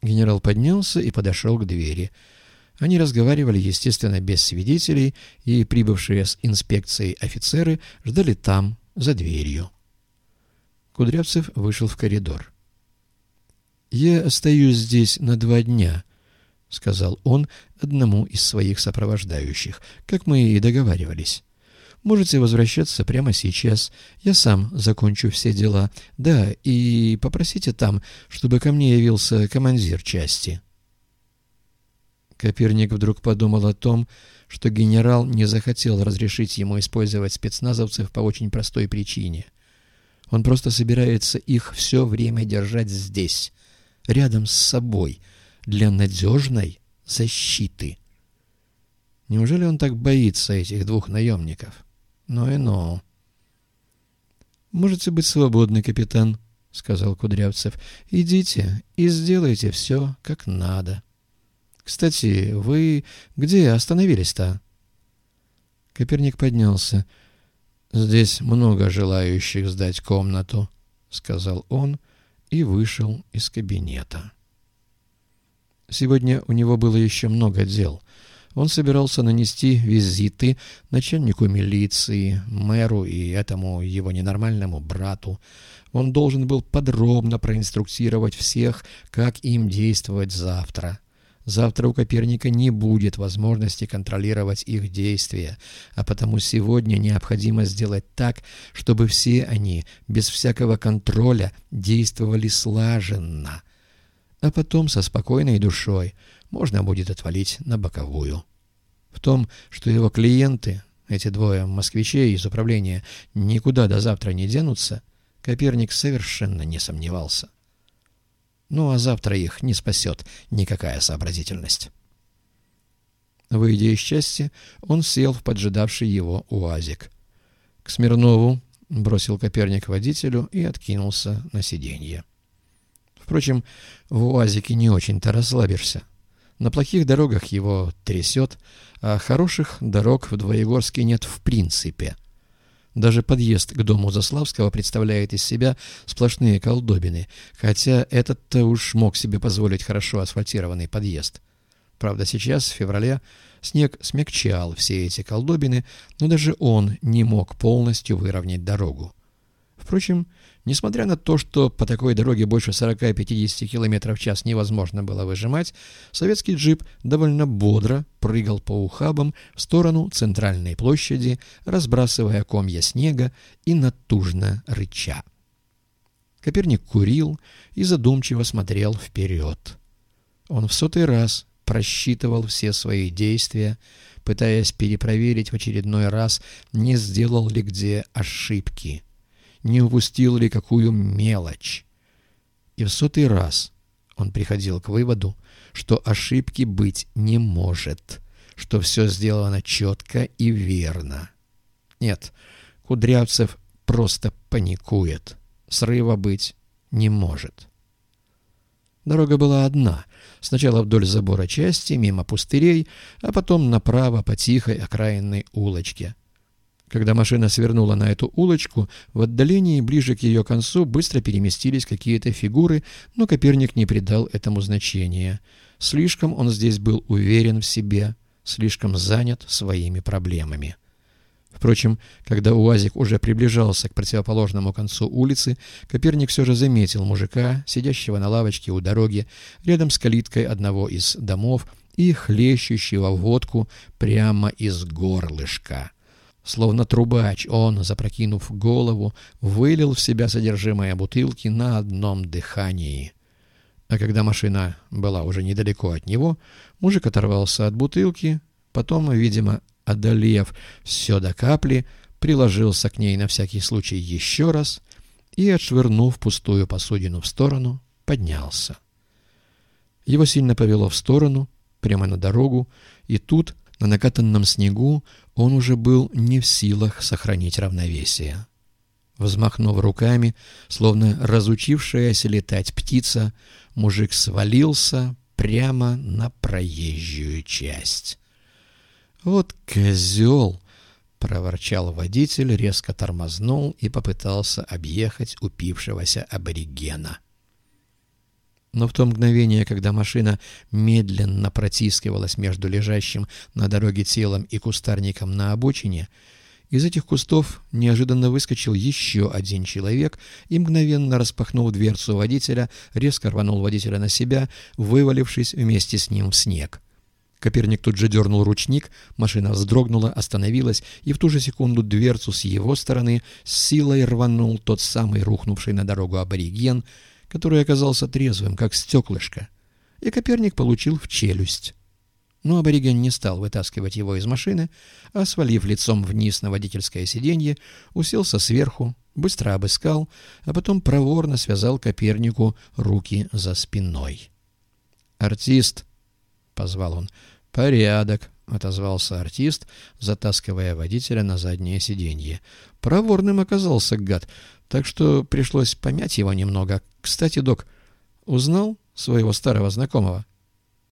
Генерал поднялся и подошел к двери. Они разговаривали, естественно, без свидетелей, и прибывшие с инспекцией офицеры ждали там, за дверью. Кудрявцев вышел в коридор. «Я остаюсь здесь на 2 дня», — сказал он одному из своих сопровождающих, как мы и договаривались. «Можете возвращаться прямо сейчас. Я сам закончу все дела. Да, и попросите там, чтобы ко мне явился командир части». Коперник вдруг подумал о том, что генерал не захотел разрешить ему использовать спецназовцев по очень простой причине. Он просто собирается их все время держать здесь, рядом с собой, для надежной защиты. Неужели он так боится этих 2 наемников? Ну и ну. «Можете быть свободны, капитан», — сказал Кудрявцев. «Идите и сделайте все как надо. Кстати, вы где остановились-то?» Коперник поднялся. «Здесь много желающих сдать комнату», — сказал он и вышел из кабинета. Сегодня у него было еще много дел. Он собирался нанести визиты начальнику милиции, мэру и этому его ненормальному брату. Он должен был подробно проинструктировать всех, как им действовать завтра. Завтра у Коперника не будет возможности контролировать их действия, а потому сегодня необходимо сделать так, чтобы все они, без всякого контроля, действовали слаженно. А потом со спокойной душой можно будет отвалить на боковую. В том, что его клиенты, эти 2 москвичей из управления, никуда до завтра не денутся, Коперник совершенно не сомневался. Ну а завтра их не спасет никакая сообразительность. Выйдя из части, он сел в поджидавший его УАЗик. «К Смирнову», — бросил Коперник водителю и откинулся на сиденье. Впрочем, в УАЗике не очень-то расслабишься. На плохих дорогах его трясет, а хороших дорог в Двоегорске нет в принципе. Даже подъезд к дому Заславского представляет из себя сплошные колдобины, хотя этот-то уж мог себе позволить хорошо асфальтированный подъезд. Правда, сейчас, в феврале, снег смягчал все эти колдобины, но даже он не мог полностью выровнять дорогу. Впрочем, несмотря на то, что по такой дороге больше 40-50 км в час невозможно было выжимать, советский джип довольно бодро прыгал по ухабам в сторону центральной площади, разбрасывая комья снега и натужно рыча. Коперник курил и задумчиво смотрел вперед. Он в 100-й раз просчитывал все свои действия, пытаясь перепроверить в очередной раз, не сделал ли где ошибки. Не упустил ли какую мелочь? И в 100-й раз он приходил к выводу, что ошибки быть не может, что все сделано четко и верно. Нет, Кудрявцев просто паникует. Срыва быть не может. Дорога была одна. Сначала вдоль забора части, мимо пустырей, а потом направо по тихой окраинной улочке. Когда машина свернула на эту улочку, в отдалении, ближе к ее концу, быстро переместились какие-то фигуры, но Коперник не придал этому значения. Слишком он здесь был уверен в себе, слишком занят своими проблемами. Впрочем, когда УАЗик уже приближался к противоположному концу улицы, Коперник все же заметил мужика, сидящего на лавочке у дороги, рядом с калиткой одного из домов и хлещущего водку прямо из горлышка. Словно трубач, он, запрокинув голову, вылил в себя содержимое бутылки на одном дыхании. А когда машина была уже недалеко от него, мужик оторвался от бутылки, потом, видимо, одолев все до капли, приложился к ней на всякий случай еще раз и, отшвырнув пустую посудину в сторону, поднялся. Его сильно повело в сторону, прямо на дорогу, и тут, на накатанном снегу, он уже был не в силах сохранить равновесие. Взмахнув руками, словно разучившаяся летать птица, мужик свалился прямо на проезжую часть. «Вот козел!» — проворчал водитель, резко тормознул и попытался объехать упившегося аборигена. Но в то мгновение, когда машина медленно протискивалась между лежащим на дороге телом и кустарником на обочине, из этих кустов неожиданно выскочил еще один человек и, мгновенно распахнув дверцу водителя, резко рванул водителя на себя, вывалившись вместе с ним в снег. Коперник тут же дернул ручник, машина вздрогнула, остановилась, и в ту же секунду дверцу с его стороны с силой рванул тот самый рухнувший на дорогу абориген, который оказался трезвым, как стеклышко, и Коперник получил в челюсть. Но абориген не стал вытаскивать его из машины, а, свалив лицом вниз на водительское сиденье, уселся сверху, быстро обыскал, а потом проворно связал Копернику руки за спиной. «Артист!» — позвал он. «Порядок!» — отозвался артист, затаскивая водителя на заднее сиденье. Проворным оказался гад, так что пришлось помять его немного. «Кстати, док, узнал своего старого знакомого?»